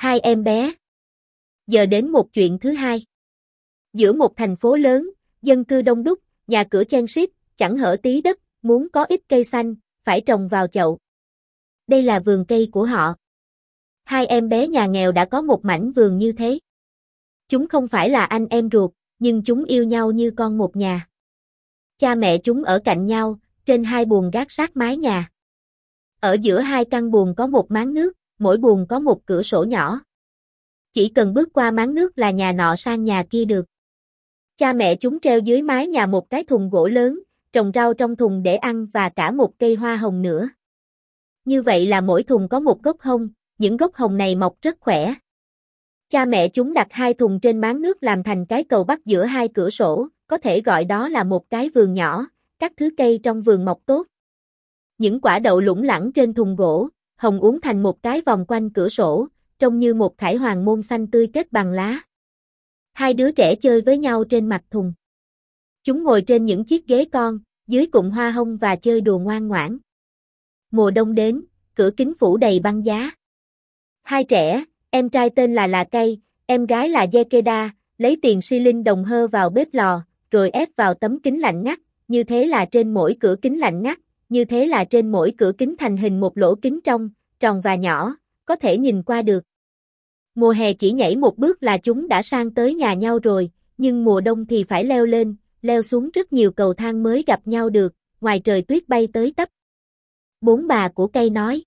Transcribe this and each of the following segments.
Hai em bé. Giờ đến một chuyện thứ hai. Giữa một thành phố lớn, dân cư đông đúc, nhà cửa chen chít, chẳng hở tí đất, muốn có ít cây xanh, phải trồng vào chậu. Đây là vườn cây của họ. Hai em bé nhà nghèo đã có một mảnh vườn như thế. Chúng không phải là anh em ruột, nhưng chúng yêu nhau như con một nhà. Cha mẹ chúng ở cạnh nhau, trên hai buồng gác sát mái nhà. Ở giữa hai căn buồng có một máng nước, mỗi buồng có một cửa sổ nhỏ. Chỉ cần bước qua máng nước là nhà nọ sang nhà kia được. Cha mẹ chúng treo dưới mái nhà một cái thùng gỗ lớn, trồng rau trong thùng để ăn và cả một cây hoa hồng nữa. Như vậy là mỗi thùng có một gốc hồng, những gốc hồng này mọc rất khỏe. Cha mẹ chúng đặt hai thùng trên máng nước làm thành cái cầu bắc giữa hai cửa sổ, có thể gọi đó là một cái vườn nhỏ, các thứ cây trong vườn mọc tốt. Những quả đậu lủng lẳng trên thùng gỗ, hồng uốn thành một cái vòng quanh cửa sổ, trông như một thải hoàng môn xanh tươi kết bằng lá. Hai đứa trẻ chơi với nhau trên mặt thùng. Chúng ngồi trên những chiếc ghế con, dưới cụm hoa hồng và chơi đùa ngoan ngoãn. Mùa đông đến, cửa kính phủ đầy băng giá. Hai trẻ, em trai tên là Cây, em gái là Yekeda, lấy tiền xi linh đồng hơ vào bếp lò, rồi ép vào tấm kính lạnh ngắt, như thế là trên mỗi cửa kính lạnh ngắt, như thế là trên mỗi cửa kính thành hình một lỗ kính trong, tròn và nhỏ, có thể nhìn qua được. Mùa hè chỉ nhảy một bước là chúng đã sang tới nhà nhau rồi, nhưng mùa đông thì phải leo lên, leo xuống rất nhiều cầu thang mới gặp nhau được, ngoài trời tuyết bay tới tấp. Bốn bà của Cây nói.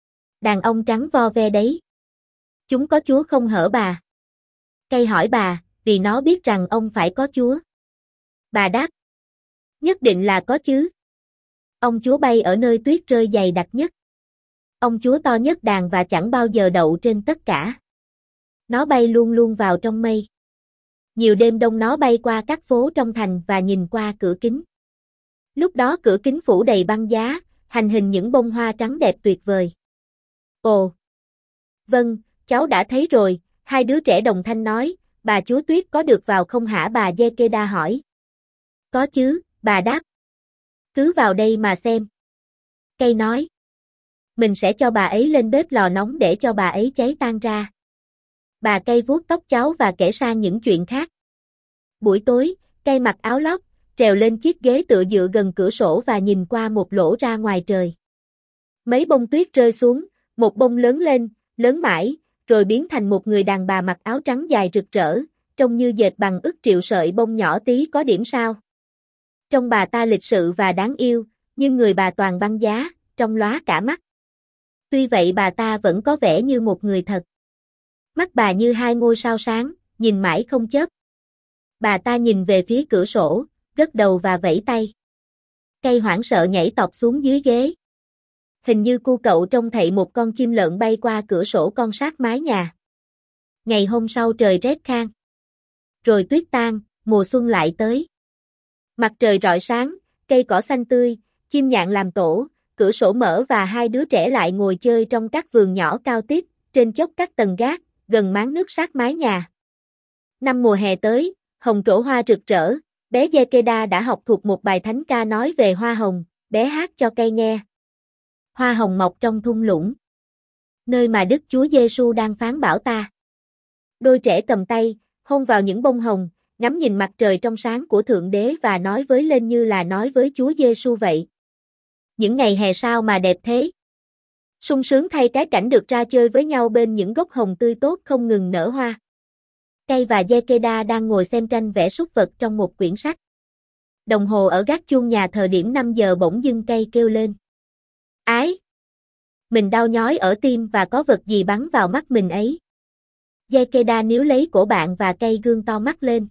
Đàn ông trắng vo ve đấy. Chúng có chúa không hở bà? Cây hỏi bà, vì nó biết rằng ông phải có chúa. Bà đáp. Nhất định là có chứ. Ông chúa bay ở nơi tuyết rơi dày đặc nhất. Ông chúa to nhất đàn và chẳng bao giờ đậu trên tất cả. Nó bay luôn luôn vào trong mây. Nhiều đêm đông nó bay qua các phố trong thành và nhìn qua cửa kính. Lúc đó cửa kính phủ đầy băng giá, hành hình những bông hoa trắng đẹp tuyệt vời. Ồ! Vâng, cháu đã thấy rồi, hai đứa trẻ đồng thanh nói, bà chúa tuyết có được vào không hả bà Yekeda hỏi. Có chứ, bà đáp. Cứ vào đây mà xem. Cây nói. Mình sẽ cho bà ấy lên bếp lò nóng để cho bà ấy cháy tan ra. Bà Cây vuốt tóc cháu và kể sang những chuyện khác. Buổi tối, Cây mặc áo lót, trèo lên chiếc ghế tựa dựa gần cửa sổ và nhìn qua một lỗ ra ngoài trời. Mấy bông tuyết rơi xuống, một bông lớn lên, lớn mãi, rồi biến thành một người đàn bà mặc áo trắng dài rực rỡ, trông như dệt bằng ức triệu sợi bông nhỏ tí có điểm sao. Trông bà ta lịch sự và đáng yêu, nhưng người bà toàn băng giá, trong lóa cả mắt. Tuy vậy bà ta vẫn có vẻ như một người thật. Mắt bà như hai ngôi sao sáng, nhìn mãi không chớp. Bà ta nhìn về phía cửa sổ, gật đầu và vẫy tay. Cây hoảng sợ nhảy tọt xuống dưới ghế. Hình như cu cậu trông thấy một con chim lợn bay qua cửa sổ con sát mái nhà. Ngày hôm sau trời rét khan. Rồi tuyết tan, mùa xuân lại tới. Mặt trời rọi sáng, cây cỏ xanh tươi, chim nhạn làm tổ, cửa sổ mở và hai đứa trẻ lại ngồi chơi trong các vườn nhỏ cao tít, trên chóp các tầng gác, gần máng nước sát mái nhà. Năm mùa hè tới, hồng trổ hoa rực rỡ, bé Yekeda đã học thuộc một bài thánh ca nói về hoa hồng, bé hát cho Cây nghe. Hoa hồng mọc trong thung lũng, nơi mà Đức Chúa Giêsu đang phán bảo ta. Đôi trẻ cầm tay, hôn vào những bông hồng, ngắm nhìn mặt trời trong sáng của Thượng Đế và nói với lên như là nói với Chúa Giêsu vậy. Những ngày hè sao mà đẹp thế. Sung sướng thay cái cảnh được ra chơi với nhau bên những gốc hồng tươi tốt không ngừng nở hoa. Cây và Yekeda đang ngồi xem tranh vẽ súc vật trong một quyển sách. Đồng hồ ở gác chuông nhà thờ điểm 5 giờ bỗng dưng Cây kêu lên. Ái! Mình đau nhói ở tim và có vật gì bắn vào mắt mình ấy. Yekeda níu lấy cổ bạn và Cây gương to mắt lên.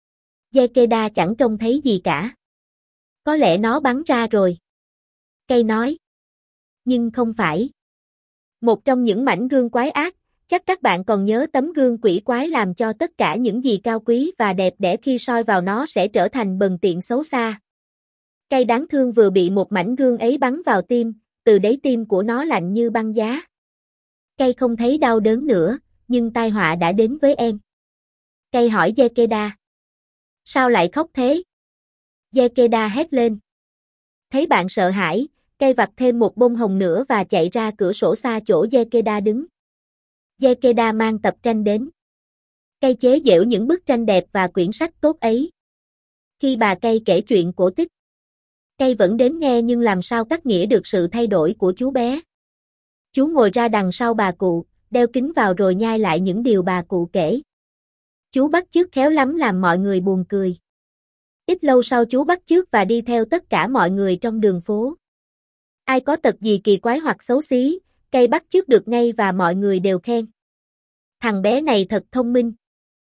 Yekeda chẳng trông thấy gì cả. Có lẽ nó bắn ra rồi. Cây nói. Nhưng không phải. Một trong những mảnh gương quái ác, chắc các bạn còn nhớ tấm gương quỷ quái làm cho tất cả những gì cao quý và đẹp đẽ khi soi vào nó sẽ trở thành bần tiện xấu xa. Cây đáng thương vừa bị một mảnh gương ấy bắn vào tim, từ đáy tim của nó lạnh như băng giá. Cây không thấy đau đớn nữa, nhưng tai họa đã đến với em. Cây hỏi Yekeda. Sao lại khóc thế? Yekeda hét lên. Thấy bạn sợ hãi, Cây vặt thêm một bông hồng nữa và chạy ra cửa sổ xa chỗ Yekeda đứng. Ikeda mang tập tranh đến. Cây chế giễu những bức tranh đẹp và quyển sách tốt ấy. Khi bà Cây kể chuyện cổ tích, Cây vẫn đến nghe nhưng làm sao cắt nghĩa được sự thay đổi của chú bé. Chú ngồi ra đằng sau bà cụ, đeo kính vào rồi nhai lại những điều bà cụ kể. Chú bắt chước khéo lắm làm mọi người buồn cười. Ít lâu sau chú bắt chước và đi theo tất cả mọi người trong đường phố. Ai có tật gì kỳ quái hoặc xấu xí, Cây bắt chước được ngay và mọi người đều khen. Thằng bé này thật thông minh.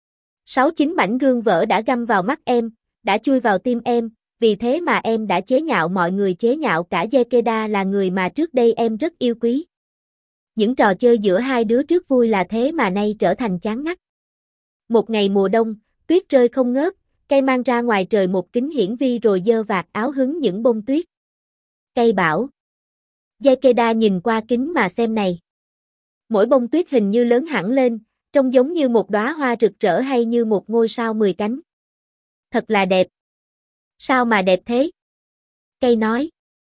6-9 mảnh gương vỡ đã găm vào mắt em, đã chui vào tim em, vì thế mà em đã chế nhạo mọi người, chế nhạo cả Ikeda là người mà trước đây em rất yêu quý. Những trò chơi giữa hai đứa trước vui là thế mà nay trở thành chán ngắt. Một ngày mùa đông, tuyết rơi không ngớt, Cây mang ra ngoài trời một kính hiển vi rồi giơ vạt áo hứng những bông tuyết. Cây bảo. Ikeda nhìn qua kính mà xem này. Mỗi bông tuyết hình như lớn hẳn lên, trông giống như một đóa hoa rực rỡ hay như một ngôi sao 10 cánh. Thật là đẹp. Sao mà đẹp thế? Cây nói.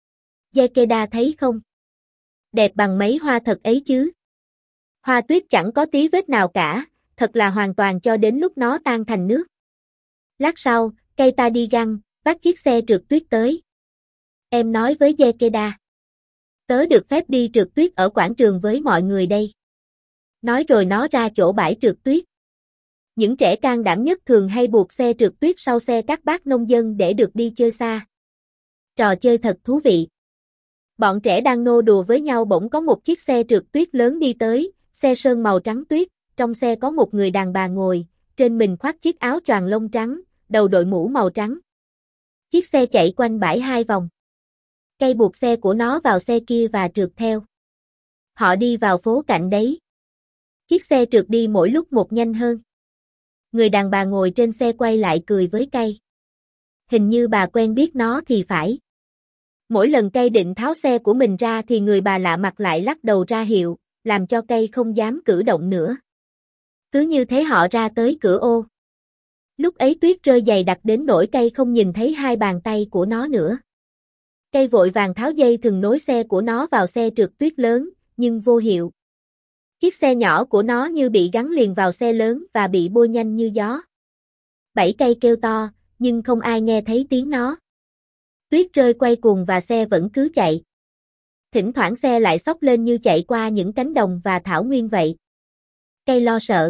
Ikeda thấy không? Đẹp bằng mấy hoa thật ấy chứ. Hoa tuyết chẳng có tí vết nào cả, thật là hoàn toàn cho đến lúc nó tan thành nước. Lát sau, Cây ta đi găng, vác chiếc xe trượt tuyết tới. Em nói với Ikeda. Tớ được phép đi trượt tuyết ở quảng trường với mọi người đây. Nói rồi nó ra chỗ bãi trượt tuyết. Những trẻ can đảm nhất thường hay buộc xe trượt tuyết sau xe các bác nông dân để được đi chơi xa. Trò chơi thật thú vị. Bọn trẻ đang nô đùa với nhau bỗng có một chiếc xe trượt tuyết lớn đi tới, xe sơn màu trắng tuyết, trong xe có một người đàn bà ngồi, trên mình khoác chiếc áo choàng lông trắng, đầu đội mũ màu trắng. Chiếc xe chạy quanh bãi 2 vòng. Cây buộc xe của nó vào xe kia và trượt theo. Họ đi vào phố cạnh đấy. Chiếc xe trượt đi mỗi lúc một nhanh hơn. Người đàn bà ngồi trên xe quay lại cười với Cây. Hình như bà quen biết nó thì phải. Mỗi lần Cây định tháo xe của mình ra thì người bà lạ mặt lại lắc đầu ra hiệu, làm cho Cây không dám cử động nữa. Cứ như thế họ ra tới cửa ô. Lúc ấy tuyết rơi dày đặc đến nỗi Cây không nhìn thấy hai bàn tay của nó nữa. Cây vội vàng tháo dây thừng nối xe của nó vào xe trượt tuyết lớn, nhưng vô hiệu. Chiếc xe nhỏ của nó như bị gắn liền vào xe lớn và bị bôi nhanh như gió. 7 Cây kêu to, nhưng không ai nghe thấy tiếng nó. Tuyết rơi quay cuồng và xe vẫn cứ chạy. Thỉnh thoảng xe lại xốc lên như chạy qua những cánh đồng và thảo nguyên vậy. Cây lo sợ.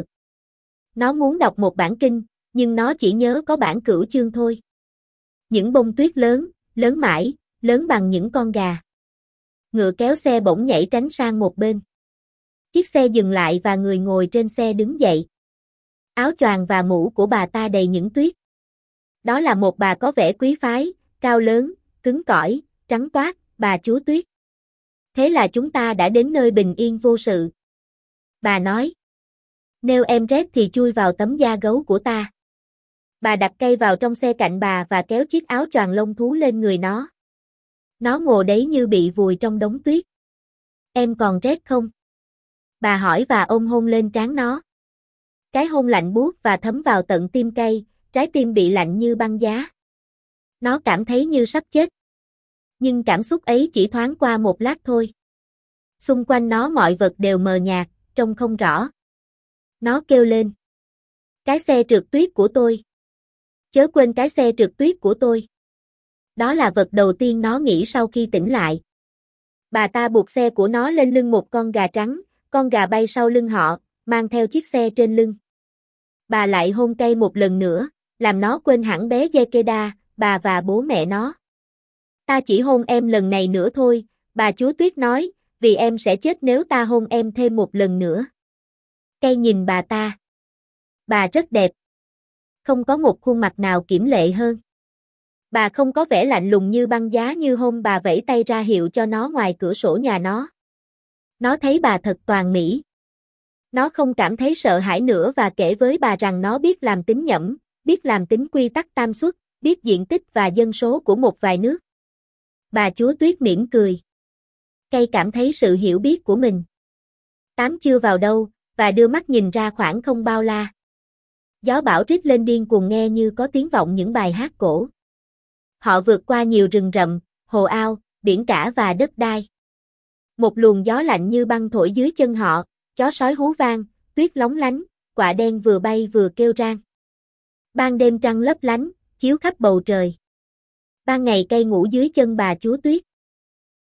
Nó muốn đọc một bản kinh, nhưng nó chỉ nhớ có bản Cửu Chương thôi. Những bông tuyết lớn, lớn mãi, lớn bằng những con gà. Ngựa kéo xe bỗng nhảy tránh sang một bên. Chiếc xe dừng lại và người ngồi trên xe đứng dậy. Áo choàng và mũ của bà ta đầy những tuyết. Đó là một bà có vẻ quý phái, cao lớn, cứng cỏi, trắng toát, bà chúa tuyết. Thế là chúng ta đã đến nơi bình yên vô sự. Bà nói. Nếu em rét thì chui vào tấm da gấu của ta. Bà đặt Cây vào trong xe cạnh bà và kéo chiếc áo choàng lông thú lên người nó. Nó ngồi đấy như bị vùi trong đống tuyết. Em còn rét không? Bà hỏi và ôm hôn lên trán nó. Cái hôn lạnh buốt và thấm vào tận tim Cây, trái tim bị lạnh như băng giá. Nó cảm thấy như sắp chết. Nhưng cảm xúc ấy chỉ thoáng qua một lát thôi. Xung quanh nó mọi vật đều mờ nhạt, trông không rõ. Nó kêu lên. Cái xe trượt tuyết của tôi. Chớ quên cái xe trượt tuyết của tôi. Đó là vật đầu tiên nó nghĩ sau khi tỉnh lại. Bà ta buộc xe của nó lên lưng một con gà trắng, con gà bay sau lưng họ, mang theo chiếc xe trên lưng. Bà lại hôn Cây một lần nữa, làm nó quên hẳn bé Ikeda, bà và bố mẹ nó. Ta chỉ hôn em lần này nữa thôi, bà chúa tuyết nói, vì em sẽ chết nếu ta hôn em thêm một lần nữa. Cây nhìn bà ta. Bà rất đẹp. Không có một khuôn mặt nào kiểm lệ hơn. Bà không có vẻ lạnh lùng như băng giá như hôm bà vẫy tay ra hiệu cho nó ngoài cửa sổ nhà nó. Nó thấy bà thật toàn mỹ. Nó không cảm thấy sợ hãi nữa và kể với bà rằng nó biết làm tính nhẩm, biết làm tính quy tắc tam suất, biết diện tích và dân số của một vài nước. Bà chúa tuyết mỉm cười. Cây cảm thấy sự hiểu biết của mình. Tám chưa vào đâu, và đưa mắt nhìn ra khoảng không bao la. Gió bão rít lên điên cuồng nghe như có tiếng vọng những bài hát cổ. Họ vượt qua nhiều rừng rậm, hồ ao, biển cả và đất đai. Một luồng gió lạnh như băng thổi dưới chân họ, chó sói hú vang, tuyết lóng lánh, quạ đen vừa bay vừa kêu rang. Ban đêm trăng lấp lánh, chiếu khắp bầu trời. Ban ngày cây ngủ dưới chân bà chúa tuyết.